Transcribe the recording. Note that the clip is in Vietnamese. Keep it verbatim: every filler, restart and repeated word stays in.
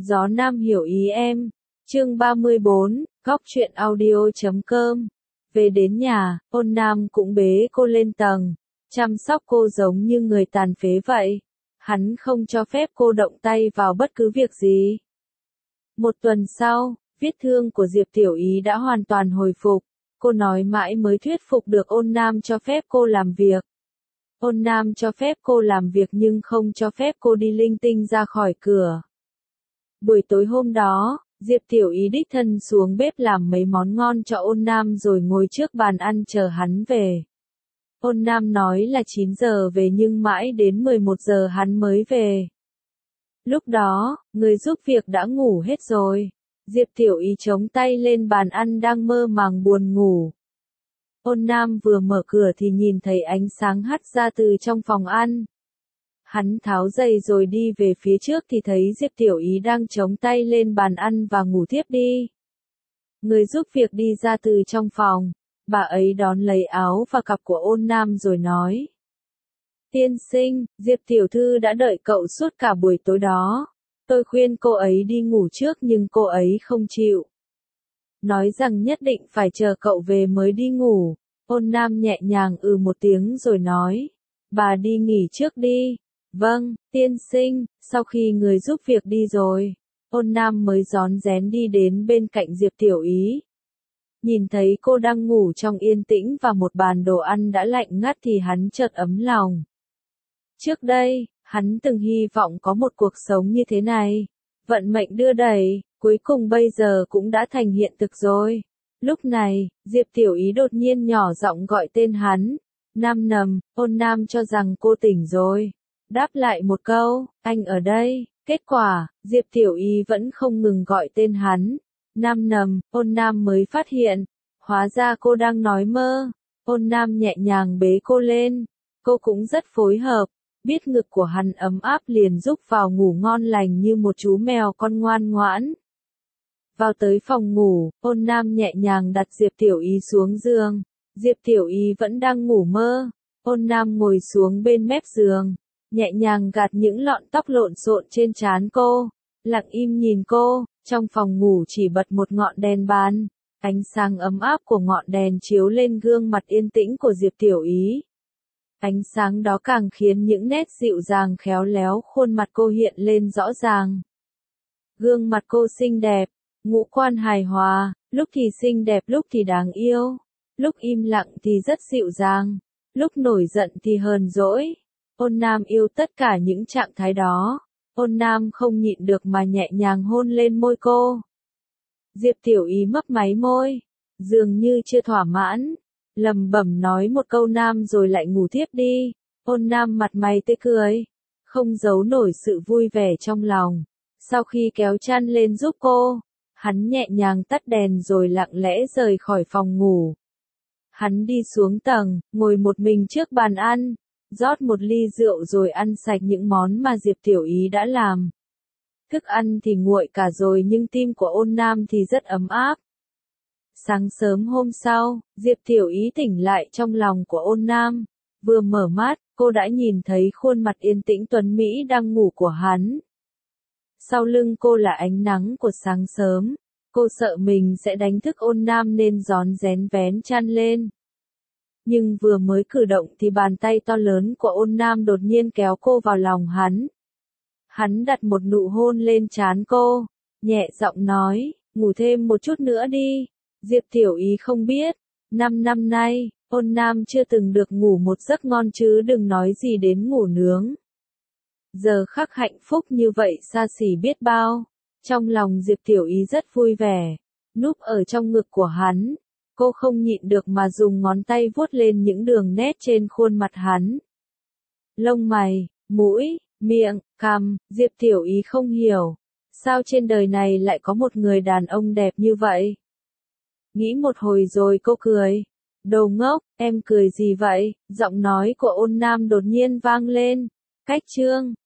Gió Nam hiểu ý em. Chương ba mươi bốn, góc truyện audio chấm com. Về đến nhà, Ôn Nam cũng bế cô lên tầng, chăm sóc cô giống như người tàn phế vậy. Hắn không cho phép cô động tay vào bất cứ việc gì. Một tuần sau, vết thương của Diệp Tiểu Ý đã hoàn toàn hồi phục. Cô nói mãi mới thuyết phục được Ôn Nam cho phép cô làm việc. Ôn Nam cho phép cô làm việc nhưng không cho phép cô đi linh tinh ra khỏi cửa. Buổi tối hôm đó, Diệp Tiểu Ý đích thân xuống bếp làm mấy món ngon cho Ôn Nam rồi ngồi trước bàn ăn chờ hắn về. Ôn Nam nói là chín giờ về nhưng mãi đến mười một giờ hắn mới về. Lúc đó, người giúp việc đã ngủ hết rồi. Diệp Tiểu Ý chống tay lên bàn ăn đang mơ màng buồn ngủ. Ôn Nam vừa mở cửa thì nhìn thấy ánh sáng hắt ra từ trong phòng ăn. Hắn tháo giày rồi đi về phía trước thì thấy Diệp Tiểu Ý đang chống tay lên bàn ăn và ngủ thiếp đi. Người giúp việc đi ra từ trong phòng, bà ấy đón lấy áo và cặp của Ôn Nam rồi nói. Tiên sinh, Diệp Tiểu Thư đã đợi cậu suốt cả buổi tối đó. Tôi khuyên cô ấy đi ngủ trước nhưng cô ấy không chịu. Nói rằng nhất định phải chờ cậu về mới đi ngủ. Ôn Nam nhẹ nhàng ừ một tiếng rồi nói. Bà đi nghỉ trước đi. Vâng, tiên sinh. Sau khi người giúp việc đi rồi, Ôn Nam mới rón rén đi đến bên cạnh Diệp Tiểu Ý. Nhìn thấy cô đang ngủ trong yên tĩnh và một bàn đồ ăn đã lạnh ngắt thì hắn chợt ấm lòng. Trước đây, hắn từng hy vọng có một cuộc sống như thế này. Vận mệnh đưa đẩy, cuối cùng bây giờ cũng đã thành hiện thực rồi. Lúc này, Diệp Tiểu Ý đột nhiên nhỏ giọng gọi tên hắn. Nam Nầm. Ôn Nam cho rằng cô tỉnh rồi. Đáp lại một câu, anh ở đây. Kết quả, Diệp Tiểu Ý vẫn không ngừng gọi tên hắn. Nam Nầm. Ôn Nam mới phát hiện. Hóa ra cô đang nói mơ. Ôn Nam nhẹ nhàng bế cô lên. Cô cũng rất phối hợp. Biết ngực của hắn ấm áp liền giúp vào ngủ ngon lành như một chú mèo con ngoan ngoãn. Vào tới phòng ngủ, Ôn Nam nhẹ nhàng đặt Diệp Tiểu Ý xuống giường. Diệp Tiểu Ý vẫn đang ngủ mơ. Ôn Nam ngồi xuống bên mép giường, nhẹ nhàng gạt những lọn tóc lộn xộn trên trán cô, lặng im nhìn cô. Trong phòng ngủ chỉ bật một ngọn đèn bàn. Ánh sáng ấm áp của ngọn đèn chiếu lên gương mặt yên tĩnh của Diệp Tiểu Ý. Ánh sáng đó càng khiến những nét dịu dàng khéo léo khuôn mặt cô hiện lên rõ ràng. Gương mặt cô xinh đẹp, ngũ quan hài hòa, lúc thì xinh đẹp lúc thì đáng yêu, lúc im lặng thì rất dịu dàng, lúc nổi giận thì hờn dỗi. Ôn Nam yêu tất cả những trạng thái đó. Ôn Nam không nhịn được mà nhẹ nhàng hôn lên môi cô. Diệp Tiểu Ý mấp máy môi, dường như chưa thỏa mãn. Lầm bẩm nói một câu Nam rồi lại ngủ thiếp đi. Ôn Nam mặt mày tươi cười, không giấu nổi sự vui vẻ trong lòng. Sau khi kéo chăn lên giúp cô, hắn nhẹ nhàng tắt đèn rồi lặng lẽ rời khỏi phòng ngủ. Hắn đi xuống tầng, ngồi một mình trước bàn ăn, rót một ly rượu rồi ăn sạch những món mà Diệp Tiểu Ý đã làm. Thức ăn thì nguội cả rồi nhưng tim của Ôn Nam thì rất ấm áp. Sáng sớm hôm sau, Diệp Tiểu Ý tỉnh lại trong lòng của Ôn Nam. Vừa mở mắt, cô đã nhìn thấy khuôn mặt yên tĩnh tuấn Mỹ đang ngủ của hắn. Sau lưng cô là ánh nắng của sáng sớm. Cô sợ mình sẽ đánh thức Ôn Nam nên rón rén vén chăn lên. Nhưng vừa mới cử động thì bàn tay to lớn của Ôn Nam đột nhiên kéo cô vào lòng hắn. Hắn đặt một nụ hôn lên trán cô, nhẹ giọng nói, ngủ thêm một chút nữa đi. Diệp Tiểu Ý không biết, năm năm nay, Ôn Nam chưa từng được ngủ một giấc ngon chứ đừng nói gì đến ngủ nướng. Giờ khắc hạnh phúc như vậy xa xỉ biết bao. Trong lòng Diệp Tiểu Ý rất vui vẻ, núp ở trong ngực của hắn. Cô không nhịn được mà dùng ngón tay vuốt lên những đường nét trên khuôn mặt hắn. Lông mày, mũi, miệng, cằm, Diệp Tiểu Ý không hiểu. Sao trên đời này lại có một người đàn ông đẹp như vậy? Nghĩ một hồi rồi cô cười. Đồ ngốc, em cười gì vậy? Giọng nói của Ôn Nam đột nhiên vang lên. Cách chương